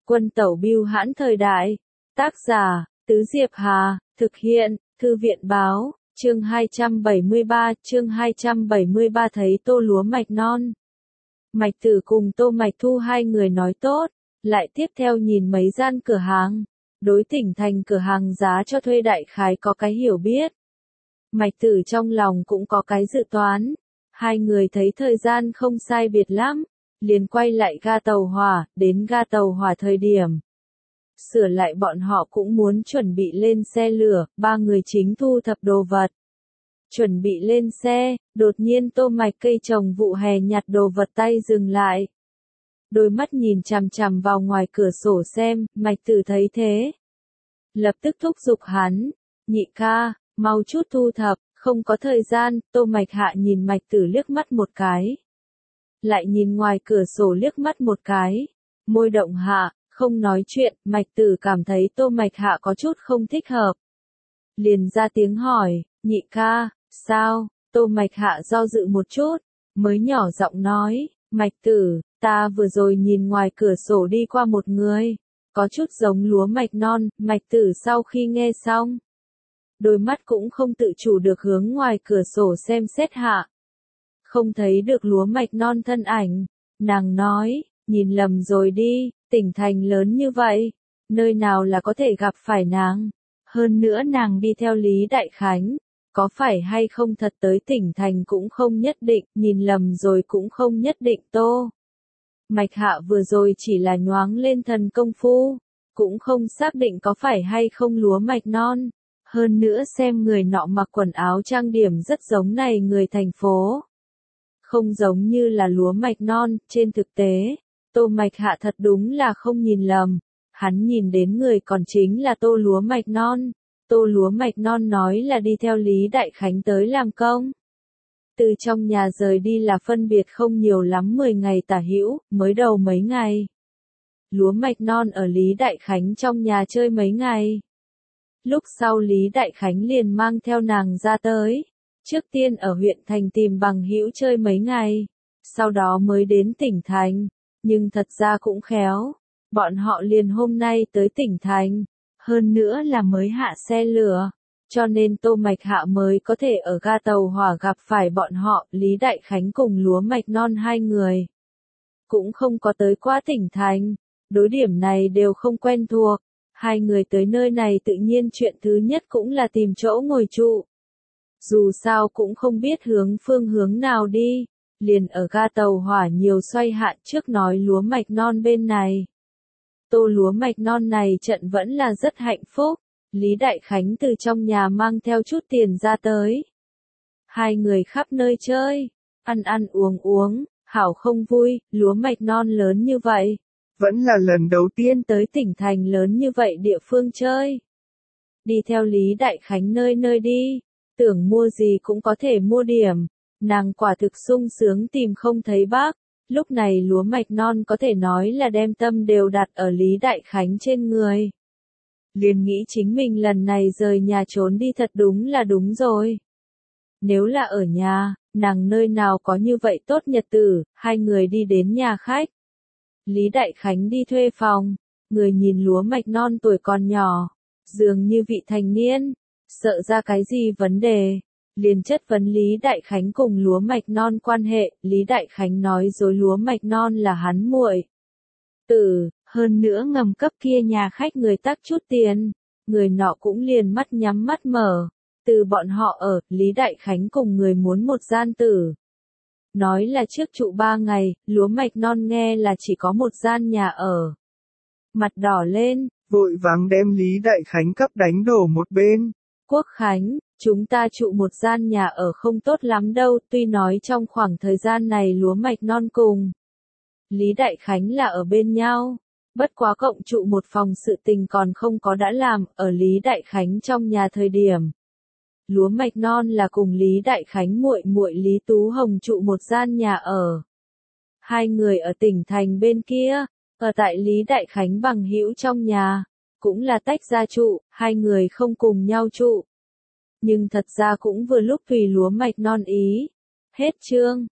Quân tẩu bưu hãn thời đại. Tác giả, Tứ Diệp Hà, thực hiện, Thư viện báo, chương 273 thấy tô lúa mạch non. Mạch Tử cùng Tô Mạch Thu hai người nói tốt, lại tiếp theo nhìn mấy gian cửa hàng. Đối tỉnh thành cửa hàng giá cho thuê đại khái có cái hiểu biết. Mạch Tử trong lòng cũng có cái dự toán. Hai người thấy thời gian không sai biệt lắm, liền quay lại ga tàu hỏa, đến ga tàu hỏa thời điểm. Sửa lại bọn họ cũng muốn chuẩn bị lên xe lửa, ba người chính thu thập đồ vật. Chuẩn bị lên xe, đột nhiên Tô Mạch cây trồng vụ hè nhặt đồ vật tay dừng lại. Đôi mắt nhìn chằm chằm vào ngoài cửa sổ xem, Mạch Tử thấy thế. Lập tức thúc giục hắn, nhị ca, mau chút thu thập, không có thời gian. Tô Mạch Hạ nhìn Mạch Tử liếc mắt một cái. Lại nhìn ngoài cửa sổ liếc mắt một cái. Môi động hạ, không nói chuyện. Mạch Tử cảm thấy Tô Mạch Hạ có chút không thích hợp. Liền ra tiếng hỏi, nhị ca, sao? Tô Mạch Hạ do dự một chút, mới nhỏ giọng nói, Mạch Tử, ta vừa rồi nhìn ngoài cửa sổ đi qua một người, có chút giống lúa mạch non. Mạch Tử sau khi nghe xong, đôi mắt cũng không tự chủ được hướng ngoài cửa sổ xem xét hạ. Không thấy được lúa mạch non thân ảnh, nàng nói, nhìn lầm rồi đi, tỉnh thành lớn như vậy, nơi nào là có thể gặp phải nàng. Hơn nữa nàng đi theo Lý Đại Khánh, có phải hay không thật tới tỉnh thành cũng không nhất định, nhìn lầm rồi cũng không nhất định. Tô Mạch Hạ vừa rồi chỉ là nhoáng lên thần công phu, cũng không xác định có phải hay không lúa mạch non. Hơn nữa xem người nọ mặc quần áo trang điểm rất giống này người thành phố. Không giống như là lúa mạch non. Trên thực tế, Tô Mạch Hạ thật đúng là không nhìn lầm. Hắn nhìn đến người còn chính là Tô lúa mạch non. Tô lúa mạch non nói là đi theo Lý Đại Khánh tới làm công. Từ trong nhà rời đi là phân biệt không nhiều lắm 10 ngày tả hữu, mới đầu mấy ngày. Lúa mạch non ở Lý Đại Khánh trong nhà chơi mấy ngày. Lúc sau Lý Đại Khánh liền mang theo nàng ra tới. Trước tiên ở huyện thành tìm bằng hữu chơi mấy ngày. Sau đó mới đến tỉnh thành. Nhưng thật ra cũng khéo. Bọn họ liền hôm nay tới tỉnh thành. Hơn nữa là mới hạ xe lửa. Cho nên Tô Mạch Hạ mới có thể ở ga tàu hỏa gặp phải bọn họ. Lý Đại Khánh cùng lúa mạch non hai người. Cũng không có tới qua tỉnh thành. Đối điểm này đều không quen thuộc. Hai người tới nơi này tự nhiên chuyện thứ nhất cũng là tìm chỗ ngồi trụ. Dù sao cũng không biết phương hướng nào đi, liền ở ga tàu hỏa nhiều xoay hạ trước nói lúa mạch non bên này. Tô lúa mạch non này trận vẫn là rất hạnh phúc, Lý Đại Khánh từ trong nhà mang theo chút tiền ra tới. Hai người khắp nơi chơi, ăn uống, hảo không vui, lúa mạch non lớn như vậy. Vẫn là lần đầu tiên tới tỉnh thành lớn như vậy địa phương chơi. Đi theo Lý Đại Khánh nơi đi, tưởng mua gì cũng có thể mua điểm. Nàng quả thực sung sướng tìm không thấy bác. Lúc này lúa mạch non có thể nói là đem tâm đều đặt ở Lý Đại Khánh trên người. Liền nghĩ chính mình lần này rời nhà trốn đi thật đúng là đúng rồi. Nếu là ở nhà, nàng nơi nào có như vậy tốt nhật tử. Hai người đi đến nhà khách. Lý Đại Khánh đi thuê phòng, người nhìn lúa mạch non tuổi còn nhỏ, dường như vị thành niên, sợ ra cái gì vấn đề, liền chất vấn Lý Đại Khánh cùng lúa mạch non quan hệ. Lý Đại Khánh nói dối lúa mạch non là hắn muội tử, hơn nữa ngầm cấp kia nhà khách người tắc chút tiền, người nọ cũng liền mắt nhắm mắt mở, từ bọn họ ở. Lý Đại Khánh cùng người muốn một gian tử. Nói là trước trụ 3 ngày, lúa mạch non nghe là chỉ có một gian nhà ở. Mặt đỏ lên, vội vàng đem Lý Đại Khánh cấp đánh đổ một bên. Quốc Khánh, chúng ta trụ một gian nhà ở không tốt lắm đâu, tuy nói trong khoảng thời gian này lúa mạch non cùng Lý Đại Khánh là ở bên nhau, bất quá cộng trụ một phòng sự tình còn không có đã làm. Ở Lý Đại Khánh trong nhà thời điểm, lúa mạch non là cùng Lý Đại Khánh muội Lý Tú Hồng trụ một gian nhà ở. Hai người ở tỉnh thành bên kia, ở tại Lý Đại Khánh bằng hữu trong nhà, cũng là tách ra trụ, hai người không cùng nhau trụ. Nhưng thật ra cũng vừa lúc tùy lúa mạch non ý. Hết chương.